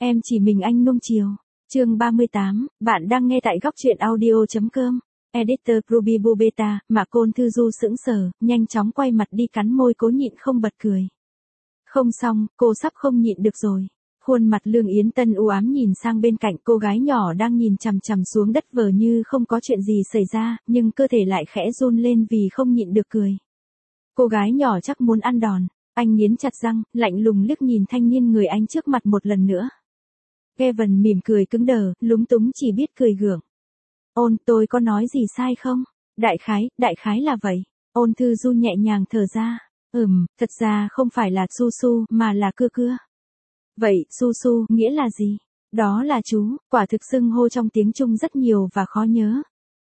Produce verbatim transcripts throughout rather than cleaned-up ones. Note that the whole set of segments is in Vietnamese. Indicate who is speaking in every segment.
Speaker 1: Em chỉ mình anh nuông chiều. Chương ba mươi tám, bạn đang nghe tại góc truyện audio.com. Editor Ruby Bobeta, mà Côn Thư Du sững sờ, nhanh chóng quay mặt đi cắn môi cố nhịn không bật cười. Không xong, cô sắp không nhịn được rồi. Khuôn mặt Lương Yến Tân u ám nhìn sang bên cạnh, cô gái nhỏ đang nhìn chằm chằm xuống đất vờ như không có chuyện gì xảy ra, nhưng cơ thể lại khẽ run lên vì không nhịn được cười. Cô gái nhỏ chắc muốn ăn đòn. Anh nghiến chặt răng, lạnh lùng liếc nhìn thanh niên người anh trước mặt một lần nữa. Kevin mỉm cười cứng đờ, lúng túng chỉ biết cười gượng. Ôn, tôi có nói gì sai không? Đại khái, đại khái là vậy. Ôn Thư Du nhẹ nhàng thở ra. Ừm, thật ra không phải là Su Su, mà là cưa cưa. Vậy, Su Su, nghĩa là gì? Đó là chú, quả thực xưng hô trong tiếng Trung rất nhiều và khó nhớ.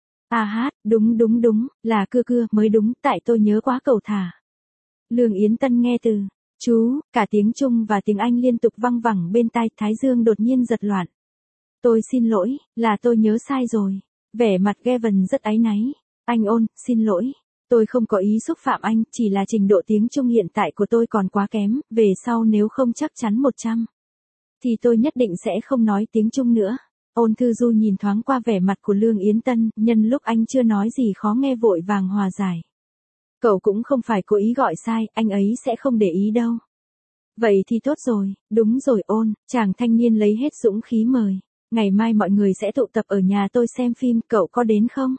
Speaker 1: À hát, đúng đúng đúng, là cưa cưa mới đúng, tại tôi nhớ quá cầu thả. Lương Yến Tân nghe từ chú, cả tiếng Trung và tiếng Anh liên tục văng vẳng bên tai, thái dương đột nhiên giật loạn. Tôi xin lỗi, là tôi nhớ sai rồi. Vẻ mặt Kevin rất áy náy. Anh Ôn, xin lỗi. Tôi không có ý xúc phạm anh, chỉ là trình độ tiếng Trung hiện tại của tôi còn quá kém, về sau nếu không chắc chắn một trăm. Thì tôi nhất định sẽ không nói tiếng Trung nữa. Ôn Thư Du nhìn thoáng qua vẻ mặt của Lương Yến Tân, nhân lúc anh chưa nói gì khó nghe vội vàng hòa giải. Cậu cũng không phải cố ý gọi sai, anh ấy sẽ không để ý đâu. Vậy thì tốt rồi, đúng rồi Ôn, chàng thanh niên lấy hết dũng khí mời. Ngày mai mọi người sẽ tụ tập ở nhà tôi xem phim, cậu có đến không?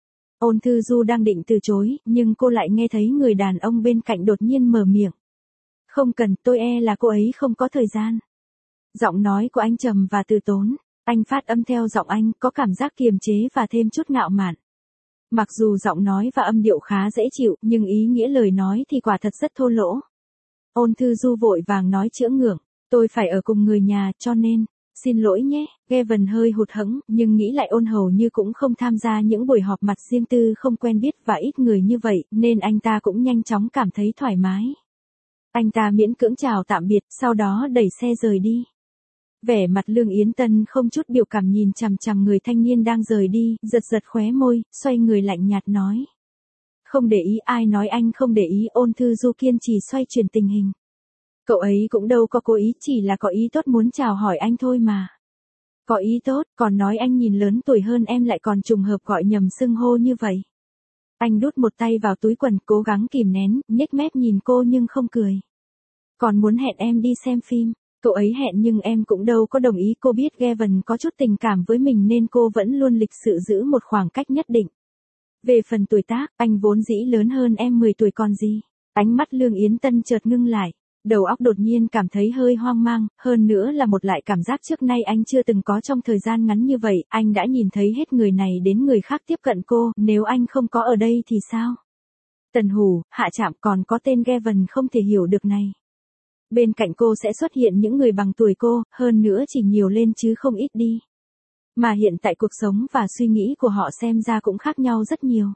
Speaker 1: Ôn Thư Du đang định từ chối, nhưng cô lại nghe thấy người đàn ông bên cạnh đột nhiên mở miệng. Không cần, tôi e là cô ấy không có thời gian. Giọng nói của anh trầm và từ tốn, anh phát âm theo giọng anh, có cảm giác kiềm chế và thêm chút ngạo mạn. Mặc dù giọng nói và âm điệu khá dễ chịu, nhưng ý nghĩa lời nói thì quả thật rất thô lỗ. Ôn Thư Du vội vàng nói chữa ngượng, tôi phải ở cùng người nhà, cho nên, xin lỗi nhé. Kevin hơi hụt hẫng, nhưng nghĩ lại Ôn hầu như cũng không tham gia những buổi họp mặt riêng tư không quen biết và ít người như vậy, nên anh ta cũng nhanh chóng cảm thấy thoải mái. Anh ta miễn cưỡng chào tạm biệt, sau đó đẩy xe rời đi. Vẻ mặt Lương Yến Tân không chút biểu cảm nhìn chằm chằm người thanh niên đang rời đi, giật giật khóe môi, xoay người lạnh nhạt nói. Không để ý, ai nói anh không để ý? Ôn Thư Du kiên trì xoay chuyển tình hình. Cậu ấy cũng đâu có cố ý, chỉ là có ý tốt muốn chào hỏi anh thôi mà. Có ý tốt, còn nói anh nhìn lớn tuổi hơn em lại còn trùng hợp gọi nhầm xưng hô như vậy. Anh đút một tay vào túi quần, cố gắng kìm nén, nhếch mép nhìn cô nhưng không cười. Còn muốn hẹn em đi xem phim. Cậu ấy hẹn nhưng em cũng đâu có đồng ý. Cô biết Kevin có chút tình cảm với mình nên cô vẫn luôn lịch sự giữ một khoảng cách nhất định. Về phần tuổi tác, anh vốn dĩ lớn hơn em mười tuổi còn gì. Ánh mắt Lương Yến Tân chợt ngưng lại. Đầu óc đột nhiên cảm thấy hơi hoang mang, hơn nữa là một loại cảm giác trước nay anh chưa từng có trong thời gian ngắn như vậy. Anh đã nhìn thấy hết người này đến người khác tiếp cận cô, nếu anh không có ở đây thì sao? Tần Hủ, Hạ Trạm, còn có tên Kevin không thể hiểu được này. Bên cạnh cô sẽ xuất hiện những người bằng tuổi cô, hơn nữa chỉ nhiều lên chứ không ít đi. Mà hiện tại cuộc sống và suy nghĩ của họ xem ra cũng khác nhau rất nhiều.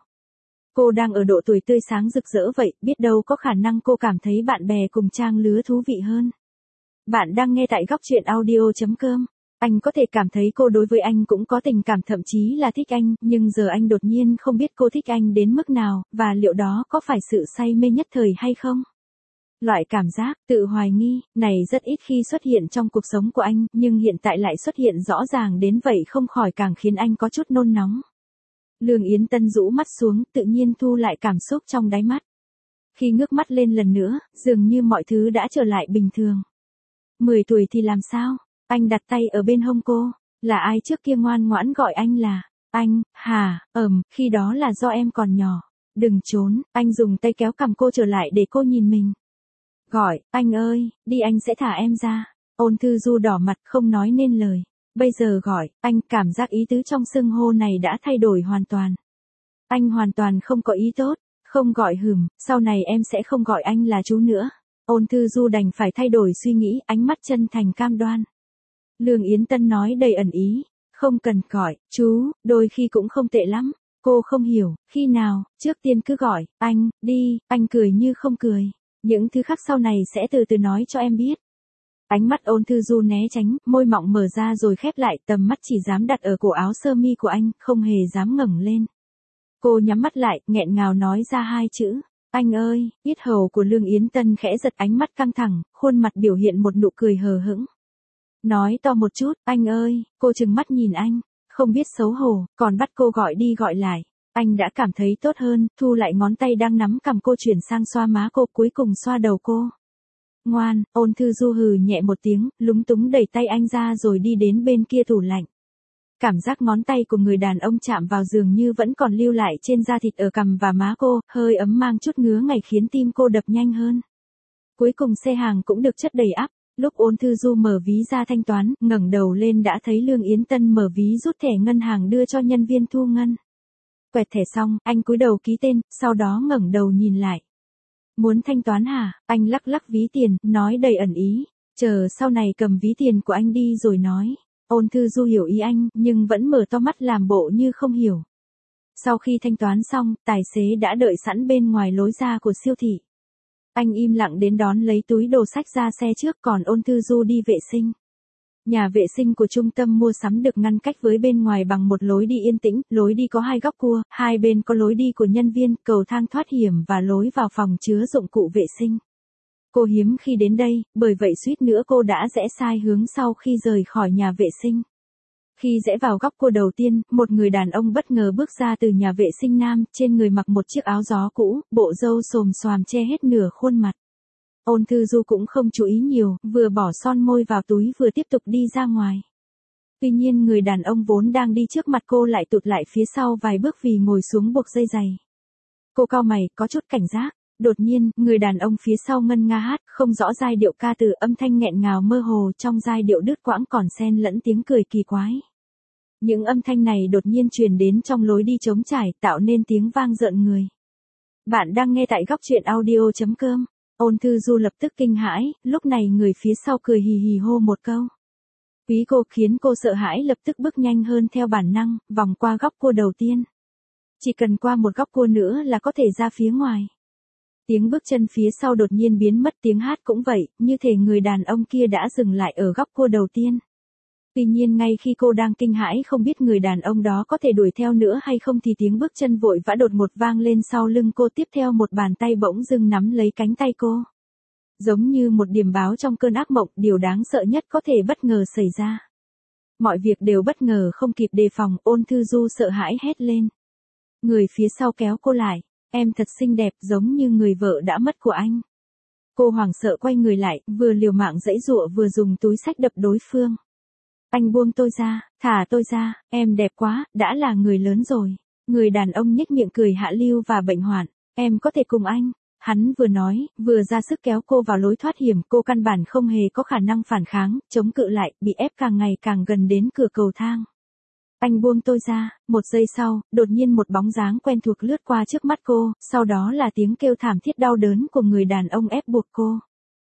Speaker 1: Cô đang ở độ tuổi tươi sáng rực rỡ vậy, biết đâu có khả năng cô cảm thấy bạn bè cùng trang lứa thú vị hơn. Bạn đang nghe tại góc truyện audio.com. Anh có thể cảm thấy cô đối với anh cũng có tình cảm, thậm chí là thích anh, nhưng giờ anh đột nhiên không biết cô thích anh đến mức nào, và liệu đó có phải sự say mê nhất thời hay không? Loại cảm giác, tự hoài nghi, này rất ít khi xuất hiện trong cuộc sống của anh, nhưng hiện tại lại xuất hiện rõ ràng đến vậy không khỏi càng khiến anh có chút nôn nóng. Lương Yến Tân rũ mắt xuống, tự nhiên thu lại cảm xúc trong đáy mắt. Khi ngước mắt lên lần nữa, dường như mọi thứ đã trở lại bình thường. Mười tuổi thì làm sao? Anh đặt tay ở bên hông cô. Là ai trước kia ngoan ngoãn gọi anh là anh? Hà, ừm, khi đó là do em còn nhỏ. Đừng trốn. Anh dùng tay kéo cằm cô trở lại để cô nhìn mình. Gọi, anh ơi, đi, anh sẽ thả em ra. Ôn Thư Du đỏ mặt không nói nên lời. Bây giờ gọi, anh, cảm giác ý tứ trong xưng hô này đã thay đổi hoàn toàn. Anh hoàn toàn không có ý tốt, không gọi hừm, sau này em sẽ không gọi anh là chú nữa. Ôn Thư Du đành phải thay đổi suy nghĩ, ánh mắt chân thành cam đoan. Lương Yến Tân nói đầy ẩn ý, không cần gọi, chú, đôi khi cũng không tệ lắm. Cô không hiểu, khi nào, trước tiên cứ gọi, anh, đi, anh cười như không cười. Những thứ khác sau này sẽ từ từ nói cho em biết. Ánh mắt Ôn Thư Du né tránh, môi mọng mở ra rồi khép lại, tầm mắt chỉ dám đặt ở cổ áo sơ mi của anh, không hề dám ngẩng lên. Cô nhắm mắt lại, nghẹn ngào nói ra hai chữ, anh ơi. Yết hầu của Lương Yến Tân khẽ giật, ánh mắt căng thẳng, khuôn mặt biểu hiện một nụ cười hờ hững. Nói to một chút, anh ơi, cô trừng mắt nhìn anh, không biết xấu hổ, còn bắt cô gọi đi gọi lại. Anh đã cảm thấy tốt hơn, thu lại ngón tay đang nắm cằm cô chuyển sang xoa má cô, cuối cùng xoa đầu cô. Ngoan, Ôn Thư Du hừ nhẹ một tiếng, lúng túng đẩy tay anh ra rồi đi đến bên kia tủ lạnh. Cảm giác ngón tay của người đàn ông chạm vào dường như vẫn còn lưu lại trên da thịt ở cằm và má cô, hơi ấm mang chút ngứa ngảy khiến tim cô đập nhanh hơn. Cuối cùng xe hàng cũng được chất đầy ắp, lúc Ôn Thư Du mở ví ra thanh toán, ngẩng đầu lên đã thấy Lương Yến Tân mở ví rút thẻ ngân hàng đưa cho nhân viên thu ngân. Quẹt thẻ xong, anh cúi đầu ký tên, sau đó ngẩng đầu nhìn lại. Muốn thanh toán hả? Anh lắc lắc ví tiền, nói đầy ẩn ý. Chờ sau này cầm ví tiền của anh đi rồi nói. Ôn Thư Du hiểu ý anh, nhưng vẫn mở to mắt làm bộ như không hiểu. Sau khi thanh toán xong, tài xế đã đợi sẵn bên ngoài lối ra của siêu thị. Anh im lặng đến đón lấy túi đồ sách ra xe trước, còn Ôn Thư Du đi vệ sinh. Nhà vệ sinh của trung tâm mua sắm được ngăn cách với bên ngoài bằng một lối đi yên tĩnh, lối đi có hai góc cua, hai bên có lối đi của nhân viên, cầu thang thoát hiểm và lối vào phòng chứa dụng cụ vệ sinh. Cô hiếm khi đến đây, bởi vậy suýt nữa cô đã rẽ sai hướng sau khi rời khỏi nhà vệ sinh. Khi rẽ vào góc cua đầu tiên, một người đàn ông bất ngờ bước ra từ nhà vệ sinh nam, trên người mặc một chiếc áo gió cũ, bộ râu xồm xoàm che hết nửa khuôn mặt. Ôn Thư Du cũng không chú ý nhiều, vừa bỏ son môi vào túi vừa tiếp tục đi ra ngoài. Tuy nhiên người đàn ông vốn đang đi trước mặt cô lại tụt lại phía sau vài bước vì ngồi xuống buộc dây giày. Cô cau mày, có chút cảnh giác. Đột nhiên, người đàn ông phía sau ngân nga hát, không rõ giai điệu ca từ, âm thanh nghẹn ngào mơ hồ, trong giai điệu đứt quãng còn xen lẫn tiếng cười kỳ quái. Những âm thanh này đột nhiên truyền đến trong lối đi trống trải, tạo nên tiếng vang rợn người. Bạn đang nghe tại góc truyện audio chấm com. Ôn Thư Du lập tức kinh hãi, lúc này người phía sau cười hì hì hô một câu. Quý cô khiến cô sợ hãi lập tức bước nhanh hơn theo bản năng, vòng qua góc cua đầu tiên. Chỉ cần qua một góc cua nữa là có thể ra phía ngoài. Tiếng bước chân phía sau đột nhiên biến mất, tiếng hát cũng vậy, như thể người đàn ông kia đã dừng lại ở góc cua đầu tiên. Tuy nhiên ngay khi cô đang kinh hãi không biết người đàn ông đó có thể đuổi theo nữa hay không thì tiếng bước chân vội vã đột ngột vang lên sau lưng cô, tiếp theo một bàn tay bỗng dưng nắm lấy cánh tay cô. Giống như một điềm báo trong cơn ác mộng, điều đáng sợ nhất có thể bất ngờ xảy ra. Mọi việc đều bất ngờ không kịp đề phòng, Ôn Thư Du sợ hãi hét lên. Người phía sau kéo cô lại, em thật xinh đẹp giống như người vợ đã mất của anh. Cô hoảng sợ quay người lại, vừa liều mạng giãy giụa vừa dùng túi xách đập đối phương. Anh buông tôi ra, thả tôi ra, em đẹp quá, đã là người lớn rồi. Người đàn ông nhếch miệng cười hạ lưu và bệnh hoạn, em có thể cùng anh. Hắn vừa nói, vừa ra sức kéo cô vào lối thoát hiểm, cô căn bản không hề có khả năng phản kháng, chống cự lại, bị ép càng ngày càng gần đến cửa cầu thang. Anh buông tôi ra, một giây sau, đột nhiên một bóng dáng quen thuộc lướt qua trước mắt cô, sau đó là tiếng kêu thảm thiết đau đớn của người đàn ông ép buộc cô.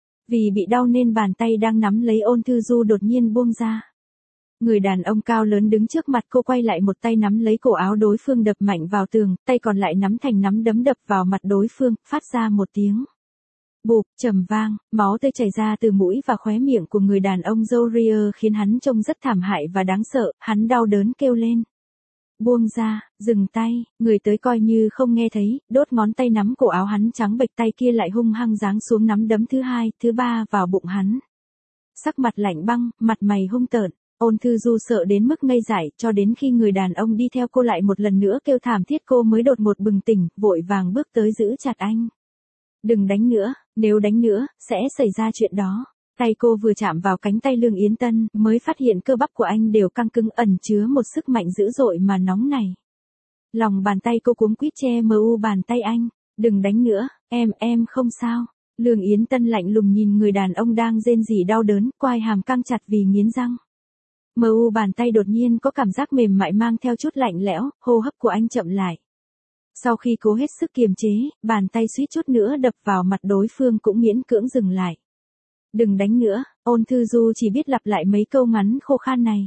Speaker 1: Vì bị đau nên bàn tay đang nắm lấy Ôn Thư Du đột nhiên buông ra. Người đàn ông cao lớn đứng trước mặt cô quay lại một tay nắm lấy cổ áo đối phương đập mạnh vào tường, tay còn lại nắm thành nắm đấm đập vào mặt đối phương, phát ra một tiếng bụp, trầm vang, máu tươi chảy ra từ mũi và khóe miệng của người đàn ông râu ria khiến hắn trông rất thảm hại và đáng sợ, hắn đau đớn kêu lên. Buông ra, dừng tay, người tới coi như không nghe thấy, đốt ngón tay nắm cổ áo hắn trắng bệch, tay kia lại hung hăng giáng xuống nắm đấm thứ hai, thứ ba vào bụng hắn. Sắc mặt lạnh băng, mặt mày hung tợn. Ôn Thư Du sợ đến mức ngây dại, cho đến khi người đàn ông đi theo cô lại một lần nữa kêu thảm thiết cô mới đột ngột bừng tỉnh, vội vàng bước tới giữ chặt anh. Đừng đánh nữa, nếu đánh nữa, sẽ xảy ra chuyện đó. Tay cô vừa chạm vào cánh tay Lương Yến Tân, mới phát hiện cơ bắp của anh đều căng cứng ẩn chứa một sức mạnh dữ dội mà nóng này. Lòng bàn tay cô cuống quýt che mờ u bàn tay anh, đừng đánh nữa, em, em không sao. Lương Yến Tân lạnh lùng nhìn người đàn ông đang rên rỉ đau đớn, quai hàm căng chặt vì nghiến răng. Mờ u bàn tay đột nhiên có cảm giác mềm mại mang theo chút lạnh lẽo, hô hấp của anh chậm lại. Sau khi cố hết sức kiềm chế, bàn tay suýt chút nữa đập vào mặt đối phương cũng miễn cưỡng dừng lại. Đừng đánh nữa, Ôn Thư Du chỉ biết lặp lại mấy câu ngắn khô khan này.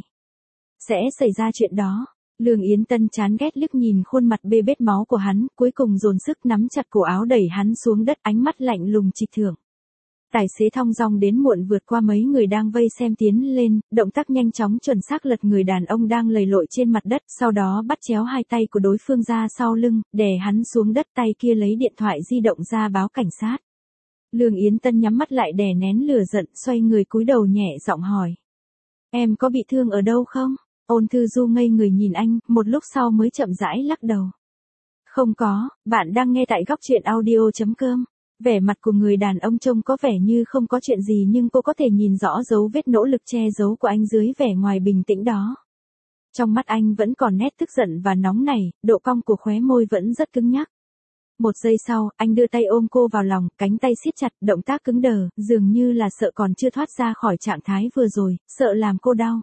Speaker 1: Sẽ xảy ra chuyện đó. Lương Yến Tân chán ghét liếc nhìn khuôn mặt bê bết máu của hắn, cuối cùng dồn sức nắm chặt cổ áo đẩy hắn xuống đất, ánh mắt lạnh lùng trịch thượng. Tài xế thong dong đến muộn vượt qua mấy người đang vây xem tiến lên, động tác nhanh chóng chuẩn xác lật người đàn ông đang lầy lội trên mặt đất, sau đó bắt chéo hai tay của đối phương ra sau lưng, đè hắn xuống đất, tay kia lấy điện thoại di động ra báo cảnh sát. Lương Yến Tân nhắm mắt lại đè nén lửa giận, xoay người cúi đầu nhẹ giọng hỏi. Em có bị thương ở đâu không? Ôn Thư Du ngây người nhìn anh, một lúc sau mới chậm rãi lắc đầu. Không có, bạn đang nghe tại góc truyện audio.com. Vẻ mặt của người đàn ông trông có vẻ như không có chuyện gì nhưng cô có thể nhìn rõ dấu vết nỗ lực che giấu của anh dưới vẻ ngoài bình tĩnh đó. Trong mắt anh vẫn còn nét tức giận và nóng nảy, độ cong của khóe môi vẫn rất cứng nhắc. Một giây sau, anh đưa tay ôm cô vào lòng, cánh tay siết chặt, động tác cứng đờ, dường như là sợ còn chưa thoát ra khỏi trạng thái vừa rồi, sợ làm cô đau.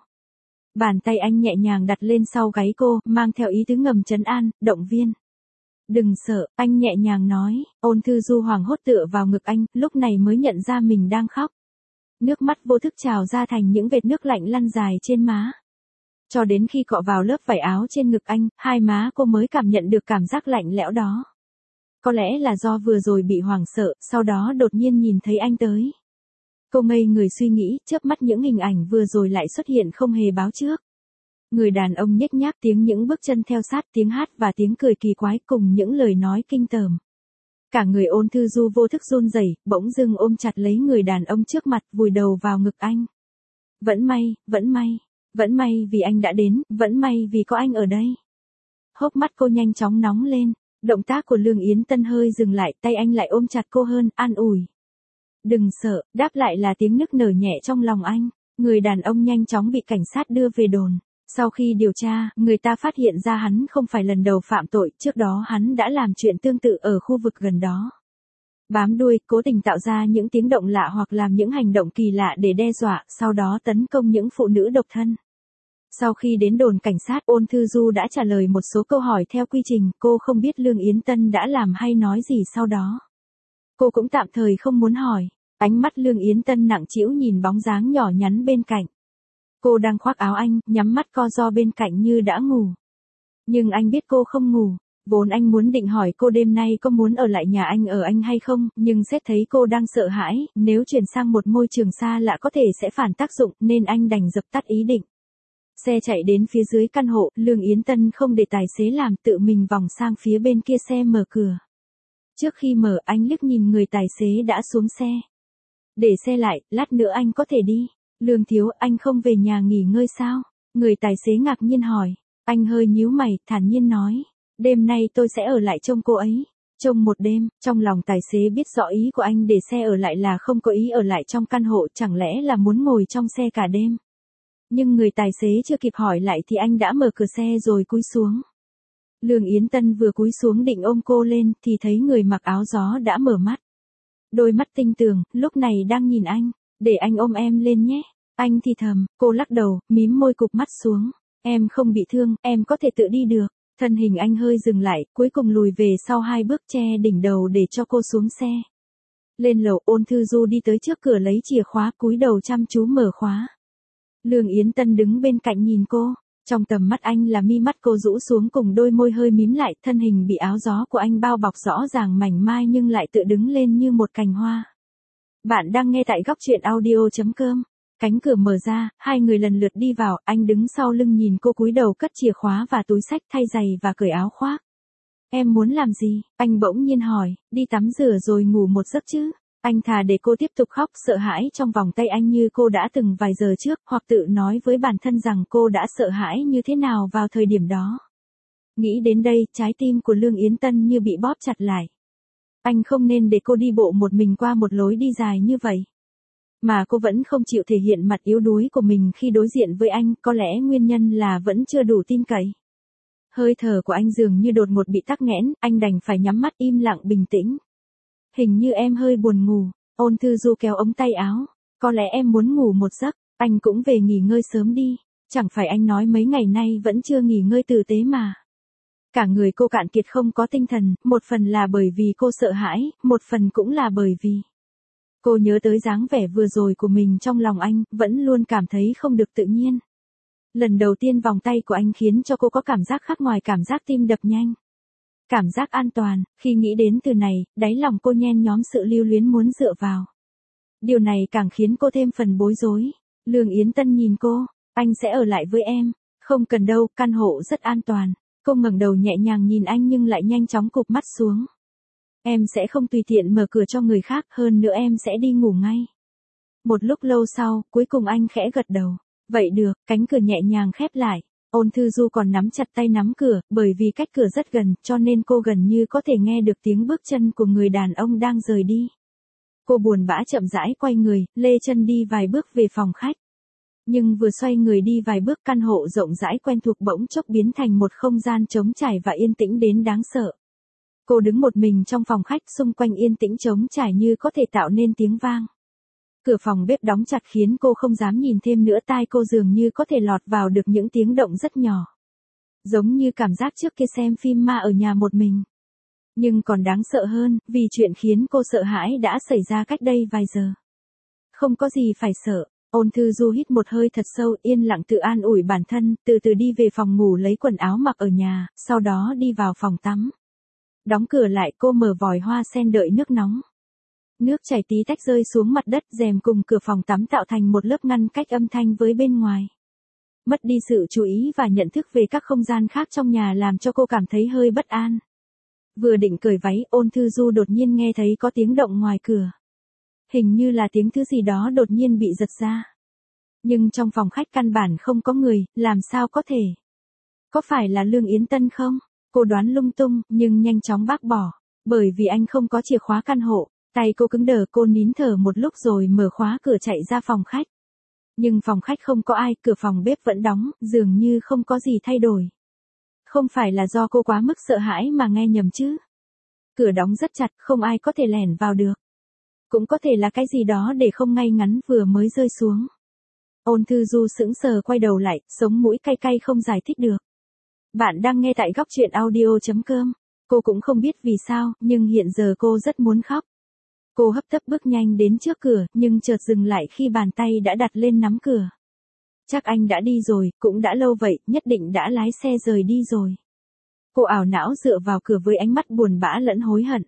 Speaker 1: Bàn tay anh nhẹ nhàng đặt lên sau gáy cô, mang theo ý tứ ngầm trấn an, động viên. Đừng sợ, anh nhẹ nhàng nói. Ôn Thư Du hoảng hốt tựa vào ngực anh, lúc này mới nhận ra mình đang khóc. Nước mắt vô thức trào ra thành những vệt nước lạnh lăn dài trên má. Cho đến khi cọ vào lớp vải áo trên ngực anh, hai má cô mới cảm nhận được cảm giác lạnh lẽo đó. Có lẽ là do vừa rồi bị hoảng sợ, sau đó đột nhiên nhìn thấy anh tới. Cô ngây người suy nghĩ, chớp mắt những hình ảnh vừa rồi lại xuất hiện không hề báo trước. Người đàn ông nhếch nhác, tiếng những bước chân theo sát, tiếng hát và tiếng cười kỳ quái cùng những lời nói kinh tởm. Cả người Ôn Thư Du vô thức run rẩy, bỗng dưng ôm chặt lấy người đàn ông trước mặt, vùi đầu vào ngực anh. Vẫn may, vẫn may, vẫn may vì anh đã đến, vẫn may vì có anh ở đây. Hốc mắt cô nhanh chóng nóng lên, động tác của Lương Yến Tân hơi dừng lại, tay anh lại ôm chặt cô hơn, an ủi. Đừng sợ, đáp lại là tiếng nức nở nhẹ trong lòng anh. Người đàn ông nhanh chóng bị cảnh sát đưa về đồn. Sau khi điều tra, người ta phát hiện ra hắn không phải lần đầu phạm tội, trước đó hắn đã làm chuyện tương tự ở khu vực gần đó. Bám đuôi, cố tình tạo ra những tiếng động lạ hoặc làm những hành động kỳ lạ để đe dọa, sau đó tấn công những phụ nữ độc thân. Sau khi đến đồn cảnh sát, Ôn Thư Du đã trả lời một số câu hỏi theo quy trình, cô không biết Lương Yến Tân đã làm hay nói gì sau đó. Cô cũng tạm thời không muốn hỏi, ánh mắt Lương Yến Tân nặng trĩu nhìn bóng dáng nhỏ nhắn bên cạnh. Cô đang khoác áo anh, nhắm mắt co ro bên cạnh như đã ngủ. Nhưng anh biết cô không ngủ, vốn anh muốn định hỏi cô đêm nay có muốn ở lại nhà anh ở anh hay không, nhưng xét thấy cô đang sợ hãi, nếu chuyển sang một môi trường xa lạ có thể sẽ phản tác dụng nên anh đành dập tắt ý định. Xe chạy đến phía dưới căn hộ, Lương Yến Tân không để tài xế làm, tự mình vòng sang phía bên kia xe mở cửa. Trước khi mở, anh liếc nhìn người tài xế đã xuống xe. Để xe lại, lát nữa anh có thể đi. Lương thiếu, anh không về nhà nghỉ ngơi sao? Người tài xế ngạc nhiên hỏi. Anh hơi nhíu mày, thản nhiên nói. Đêm nay tôi sẽ ở lại trông cô ấy. Trông một đêm, trong lòng tài xế biết rõ ý của anh để xe ở lại là không có ý ở lại trong căn hộ, chẳng lẽ là muốn ngồi trong xe cả đêm. Nhưng người tài xế chưa kịp hỏi lại thì anh đã mở cửa xe rồi cúi xuống. Lương Yến Tân vừa cúi xuống định ôm cô lên thì thấy người mặc áo gió đã mở mắt. Đôi mắt tinh tường, lúc này đang nhìn anh. Để anh ôm em lên nhé. Anh thì thầm, cô lắc đầu, mím môi cụp mắt xuống. Em không bị thương, em có thể tự đi được. Thân hình anh hơi dừng lại, cuối cùng lùi về sau hai bước che đỉnh đầu để cho cô xuống xe. Lên lầu, Ôn Thư Du đi tới trước cửa lấy chìa khóa, cúi đầu chăm chú mở khóa. Lương Yến Tân đứng bên cạnh nhìn cô. Trong tầm mắt anh là mi mắt cô rũ xuống cùng đôi môi hơi mím lại, thân hình bị áo gió của anh bao bọc rõ ràng mảnh mai nhưng lại tự đứng lên như một cành hoa. Bạn đang nghe tại góc truyện audio.com. Cánh cửa mở ra, hai người lần lượt đi vào, anh đứng sau lưng nhìn cô cúi đầu cất chìa khóa và túi xách, thay giày và cởi áo khoác. Em muốn làm gì? Anh bỗng nhiên hỏi, đi tắm rửa rồi ngủ một giấc chứ? Anh thà để cô tiếp tục khóc sợ hãi trong vòng tay anh như cô đã từng vài giờ trước, hoặc tự nói với bản thân rằng cô đã sợ hãi như thế nào vào thời điểm đó. Nghĩ đến đây, trái tim của Lương Yến Tân như bị bóp chặt lại. Anh không nên để cô đi bộ một mình qua một lối đi dài như vậy. Mà cô vẫn không chịu thể hiện mặt yếu đuối của mình khi đối diện với anh, có lẽ nguyên nhân là vẫn chưa đủ tin cậy. Hơi thở của anh dường như đột ngột bị tắc nghẽn, anh đành phải nhắm mắt im lặng bình tĩnh. Hình như em hơi buồn ngủ. Ôn Thư Du kéo ống tay áo. Có lẽ em muốn ngủ một giấc, anh cũng về nghỉ ngơi sớm đi. Chẳng phải anh nói mấy ngày nay vẫn chưa nghỉ ngơi tử tế mà. Cả người cô cạn kiệt không có tinh thần, một phần là bởi vì cô sợ hãi, một phần cũng là bởi vì cô nhớ tới dáng vẻ vừa rồi của mình trong lòng anh, vẫn luôn cảm thấy không được tự nhiên. Lần đầu tiên vòng tay của anh khiến cho cô có cảm giác khác ngoài cảm giác tim đập nhanh. Cảm giác an toàn, khi nghĩ đến từ này, đáy lòng cô nhen nhóm sự lưu luyến muốn dựa vào. Điều này càng khiến cô thêm phần bối rối. Lương Yến Tân nhìn cô, anh sẽ ở lại với em. Không cần đâu, căn hộ rất an toàn. Cô ngẩng đầu nhẹ nhàng nhìn anh nhưng lại nhanh chóng cụp mắt xuống. Em sẽ không tùy tiện mở cửa cho người khác, hơn nữa em sẽ đi ngủ ngay. Một lúc lâu sau, cuối cùng anh khẽ gật đầu. Vậy được, cánh cửa nhẹ nhàng khép lại. Ôn Thư Du còn nắm chặt tay nắm cửa, bởi vì cách cửa rất gần, cho nên cô gần như có thể nghe được tiếng bước chân của người đàn ông đang rời đi. Cô buồn bã chậm rãi quay người, lê chân đi vài bước về phòng khách. Nhưng vừa xoay người đi vài bước, căn hộ rộng rãi quen thuộc bỗng chốc biến thành một không gian trống trải và yên tĩnh đến đáng sợ. Cô đứng một mình trong phòng khách, xung quanh yên tĩnh trống trải như có thể tạo nên tiếng vang. Cửa phòng bếp đóng chặt khiến cô không dám nhìn thêm nữa, tai cô dường như có thể lọt vào được những tiếng động rất nhỏ. Giống như cảm giác trước kia xem phim ma ở nhà một mình. Nhưng còn đáng sợ hơn, vì chuyện khiến cô sợ hãi đã xảy ra cách đây vài giờ. Không có gì phải sợ. Ôn Thư Du hít một hơi thật sâu, yên lặng tự an ủi bản thân, từ từ đi về phòng ngủ lấy quần áo mặc ở nhà, sau đó đi vào phòng tắm. Đóng cửa lại, cô mở vòi hoa sen đợi nước nóng. Nước chảy tí tách rơi xuống mặt đất, rèm cùng cửa phòng tắm tạo thành một lớp ngăn cách âm thanh với bên ngoài. Mất đi sự chú ý và nhận thức về các không gian khác trong nhà làm cho cô cảm thấy hơi bất an. Vừa định cởi váy, Ôn Thư Du đột nhiên nghe thấy có tiếng động ngoài cửa. Hình như là tiếng thứ gì đó đột nhiên bị giật ra. Nhưng trong phòng khách căn bản không có người, làm sao có thể? Có phải là Lương Yến Tân không? Cô đoán lung tung, nhưng nhanh chóng bác bỏ. Bởi vì anh không có chìa khóa căn hộ. Tay cô cứng đờ, cô nín thở một lúc rồi mở khóa cửa chạy ra phòng khách. Nhưng phòng khách không có ai, cửa phòng bếp vẫn đóng, dường như không có gì thay đổi. Không phải là do cô quá mức sợ hãi mà nghe nhầm chứ? Cửa đóng rất chặt, không ai có thể lẻn vào được. Cũng có thể là cái gì đó để không ngay ngắn vừa mới rơi xuống. Ôn Thư Du sững sờ quay đầu lại, sống mũi cay cay không giải thích được. Bạn đang nghe tại góc truyện audio chấm com. Cô cũng không biết vì sao, nhưng hiện giờ cô rất muốn khóc. Cô hấp tấp bước nhanh đến trước cửa, nhưng chợt dừng lại khi bàn tay đã đặt lên nắm cửa. Chắc anh đã đi rồi, cũng đã lâu vậy, nhất định đã lái xe rời đi rồi. Cô ảo não dựa vào cửa với ánh mắt buồn bã lẫn hối hận.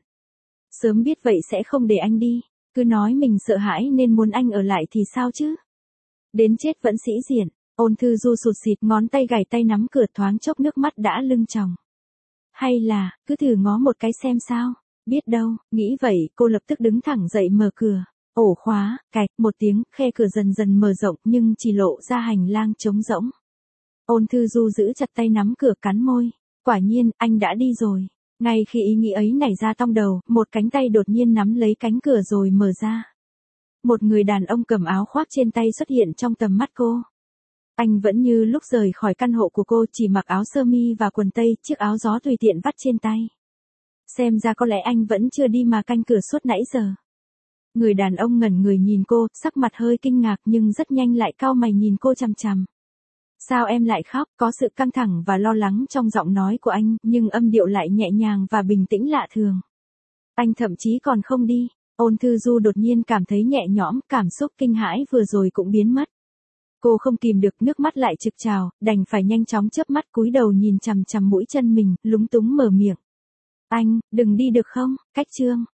Speaker 1: Sớm biết vậy sẽ không để anh đi, cứ nói mình sợ hãi nên muốn anh ở lại thì sao chứ? Đến chết vẫn sĩ diện. Ôn Thư Du sụt sịt, ngón tay gảy tay nắm cửa, thoáng chốc nước mắt đã lưng tròng. Hay là, cứ thử ngó một cái xem sao? Biết đâu, nghĩ vậy, cô lập tức đứng thẳng dậy mở cửa. Ổ khóa, cạch, một tiếng, khe cửa dần dần mở rộng nhưng chỉ lộ ra hành lang trống rỗng. Ôn Thư Du giữ chặt tay nắm cửa, cắn môi. Quả nhiên, anh đã đi rồi. Ngay khi ý nghĩ ấy nảy ra trong đầu, một cánh tay đột nhiên nắm lấy cánh cửa rồi mở ra. Một người đàn ông cầm áo khoác trên tay xuất hiện trong tầm mắt cô. Anh vẫn như lúc rời khỏi căn hộ của cô, chỉ mặc áo sơ mi và quần tây, chiếc áo gió tùy tiện vắt trên tay. Xem ra có lẽ anh vẫn chưa đi mà canh cửa suốt nãy giờ. Người đàn ông ngẩn người nhìn cô, sắc mặt hơi kinh ngạc nhưng rất nhanh lại cau mày nhìn cô chằm chằm. Sao em lại khóc? Có sự căng thẳng và lo lắng trong giọng nói của anh, nhưng âm điệu lại nhẹ nhàng và bình tĩnh lạ thường. Anh thậm chí còn không đi. Ôn Thư Du đột nhiên cảm thấy nhẹ nhõm, cảm xúc kinh hãi vừa rồi cũng biến mất. Cô không kìm được, nước mắt lại trực trào, đành phải nhanh chóng chớp mắt cúi đầu nhìn chằm chằm mũi chân mình, lúng túng mở miệng. Anh, đừng đi được không? Cách chương.